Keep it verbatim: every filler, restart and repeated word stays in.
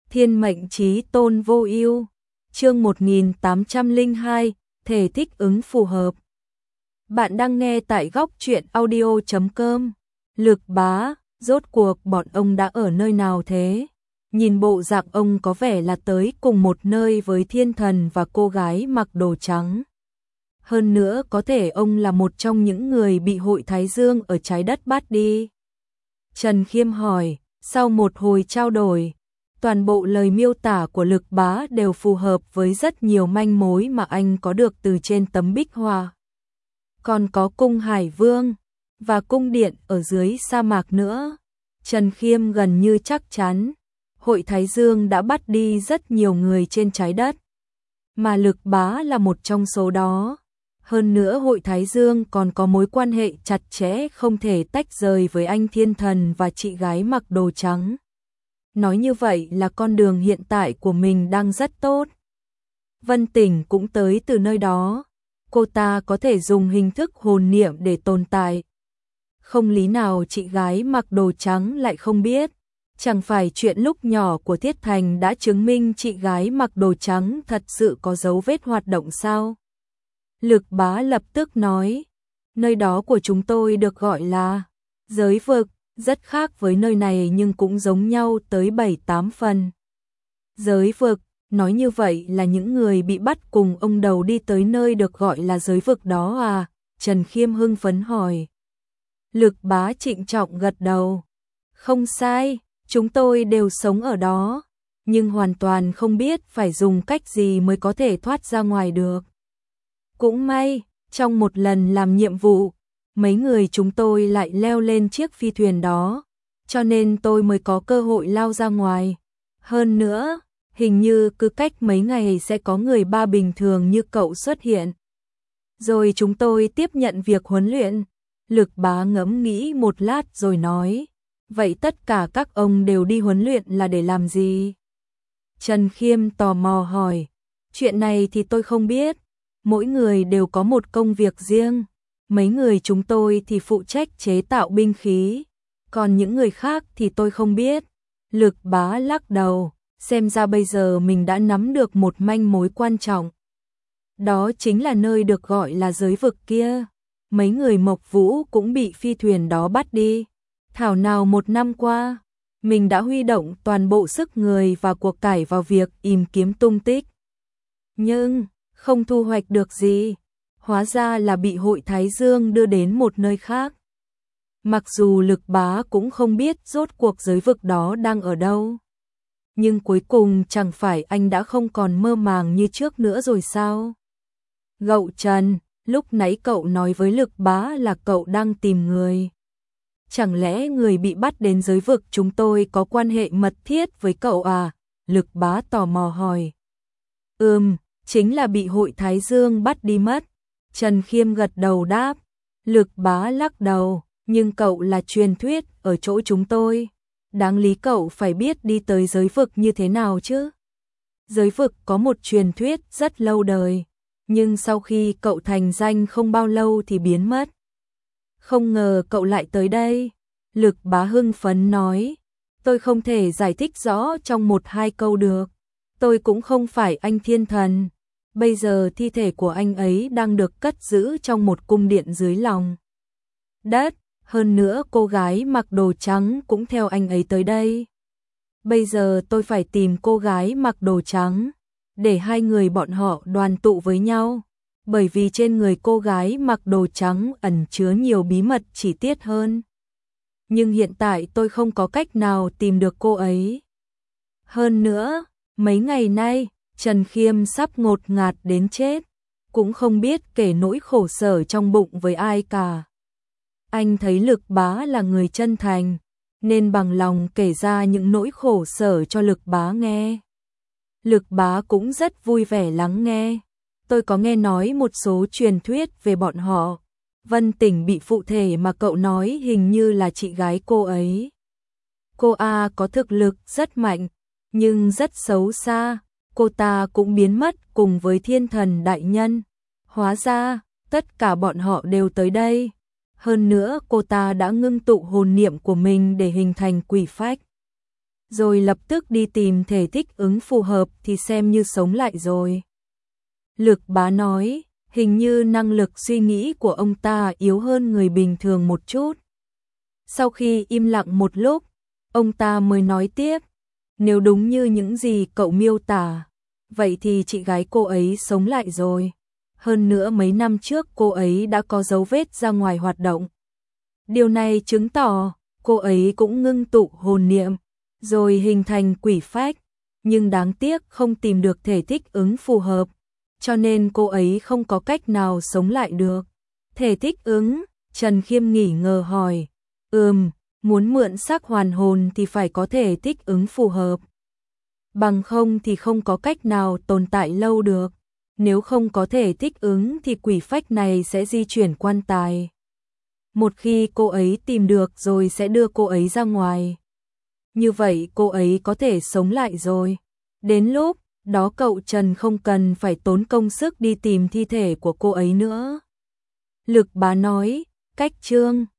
Thiên mệnh chí tôn vô ưu. Chương một nghìn tám trăm lẻ hai, thể thích ứng phù hợp. Bạn đang nghe tại góc truyện audio chấm com. Lực Bá, rốt cuộc bọn ông đã ở nơi nào thế? Nhìn bộ dạng ông có vẻ là tới cùng một nơi với thiên thần và cô gái mặc đồ trắng. Hơn nữa có thể ông là một trong những người bị hội Thái Dương ở trái đất bắt đi. Trần Khiêm hỏi, sau một hồi trao đổi, toàn bộ lời miêu tả của Lực Bá đều phù hợp với rất nhiều manh mối mà anh có được từ trên tấm bích họa. Còn có cung Hải Vương và cung điện ở dưới sa mạc nữa. Trần Khiêm gần như chắc chắn, hội Thái Dương đã bắt đi rất nhiều người trên trái đất, mà Lực Bá là một trong số đó. Hơn nữa hội Thái Dương còn có mối quan hệ chặt chẽ không thể tách rời với anh thiên thần và chị gái mặc đồ trắng. Nói như vậy là con đường hiện tại của mình đang rất tốt. Vân Tỉnh cũng tới từ nơi đó. Cô ta có thể dùng hình thức hồn niệm để tồn tại. Không lý nào chị gái mặc đồ trắng lại không biết. Chẳng phải chuyện lúc nhỏ của Thiết Thành đã chứng minh chị gái mặc đồ trắng thật sự có dấu vết hoạt động sao? Lực Bá lập tức nói, nơi đó của chúng tôi được gọi là giới vực, rất khác với nơi này nhưng cũng giống nhau tới bảy tám phần. Giới vực, nói như vậy là những người bị bắt cùng ông đầu đi tới nơi được gọi là giới vực đó à? Trần Khiêm hưng phấn hỏi. Lực Bá trịnh trọng gật đầu. Không sai, chúng tôi đều sống ở đó, nhưng hoàn toàn không biết phải dùng cách gì mới có thể thoát ra ngoài được. Cũng may, trong một lần làm nhiệm vụ, mấy người chúng tôi lại leo lên chiếc phi thuyền đó, cho nên tôi mới có cơ hội lao ra ngoài. Hơn nữa, hình như cứ cách mấy ngày sẽ có người ba bình thường như cậu xuất hiện. Rồi chúng tôi tiếp nhận việc huấn luyện. Lực Bá ngẫm nghĩ một lát rồi nói, vậy tất cả các ông đều đi huấn luyện là để làm gì? Trần Khiêm tò mò hỏi, chuyện này thì tôi không biết. Mỗi người đều có một công việc riêng. Mấy người chúng tôi thì phụ trách chế tạo binh khí, còn những người khác thì tôi không biết. Lực Bá lắc đầu, xem ra bây giờ mình đã nắm được một manh mối quan trọng. Đó chính là nơi được gọi là giới vực kia. Mấy người Mộc Vũ cũng bị phi thuyền đó bắt đi. Thảo nào một năm qua, mình đã huy động toàn bộ sức người và cuộc cải vào việc tìm kiếm tung tích. Nhưng không thu hoạch được gì, hóa ra là bị hội Thái Dương đưa đến một nơi khác. Mặc dù Lực Bá cũng không biết rốt cuộc giới vực đó đang ở đâu, nhưng cuối cùng chẳng phải anh đã không còn mơ màng như trước nữa rồi sao? Gậu Trần, lúc nãy cậu nói với Lực Bá là cậu đang tìm người. Chẳng lẽ người bị bắt đến giới vực chúng tôi có quan hệ mật thiết với cậu à? Lực Bá tò mò hỏi. Ừm, chính là bị hội Thái Dương bắt đi mất. Trần Khiêm gật đầu đáp. Lực Bá lắc đầu, nhưng cậu là truyền thuyết ở chỗ chúng tôi. Đáng lý cậu phải biết đi tới giới vực như thế nào chứ. Giới vực có một truyền thuyết rất lâu đời, nhưng sau khi cậu thành danh không bao lâu thì biến mất. Không ngờ cậu lại tới đây. Lực Bá hưng phấn nói, tôi không thể giải thích rõ trong một hai câu được. Tôi cũng không phải anh thiên thần. Bây giờ thi thể của anh ấy đang được cất giữ trong một cung điện dưới lòng đất. Hơn nữa cô gái mặc đồ trắng cũng theo anh ấy tới đây. Bây giờ tôi phải tìm cô gái mặc đồ trắng, để hai người bọn họ đoàn tụ với nhau. Bởi vì trên người cô gái mặc đồ trắng ẩn chứa nhiều bí mật chi tiết hơn. Nhưng hiện tại tôi không có cách nào tìm được cô ấy. Hơn nữa, mấy ngày nay, Trần Khiêm sắp ngột ngạt đến chết, cũng không biết kể nỗi khổ sở trong bụng với ai cả. Anh thấy Lực Bá là người chân thành, nên bằng lòng kể ra những nỗi khổ sở cho Lực Bá nghe. Lực Bá cũng rất vui vẻ lắng nghe. Tôi có nghe nói một số truyền thuyết về bọn họ. Vân Tỉnh bị phụ thể mà cậu nói hình như là chị gái cô ấy. Cô A có thực lực rất mạnh, nhưng rất xấu xa. Cô ta cũng biến mất cùng với thiên thần đại nhân. Hóa ra, tất cả bọn họ đều tới đây. Hơn nữa cô ta đã ngưng tụ hồn niệm của mình để hình thành quỷ phách. rồi lập tức đi tìm thể thích ứng phù hợp thì xem như sống lại rồi. Lực Bá nói, hình như năng lực suy nghĩ của ông ta yếu hơn người bình thường một chút. Sau khi im lặng một lúc, ông ta mới nói tiếp, nếu đúng như những gì cậu miêu tả, vậy thì chị gái cô ấy sống lại rồi. Hơn nữa mấy năm trước cô ấy đã có dấu vết ra ngoài hoạt động. Điều này chứng tỏ cô ấy cũng ngưng tụ hồn niệm, rồi hình thành quỷ phách, nhưng đáng tiếc không tìm được thể thích ứng phù hợp, cho nên cô ấy không có cách nào sống lại được. Thể thích ứng, Trần Khiêm nghỉ ngờ hỏi, ừm, muốn mượn xác hoàn hồn thì phải có thể thích ứng phù hợp. Bằng không thì không có cách nào tồn tại lâu được. Nếu không có thể thích ứng thì quỷ phách này sẽ di chuyển quan tài. Một khi cô ấy tìm được rồi sẽ đưa cô ấy ra ngoài. Như vậy cô ấy có thể sống lại rồi. Đến lúc đó cậu Trần không cần phải tốn công sức đi tìm thi thể của cô ấy nữa. Lực Bá nói, cách chương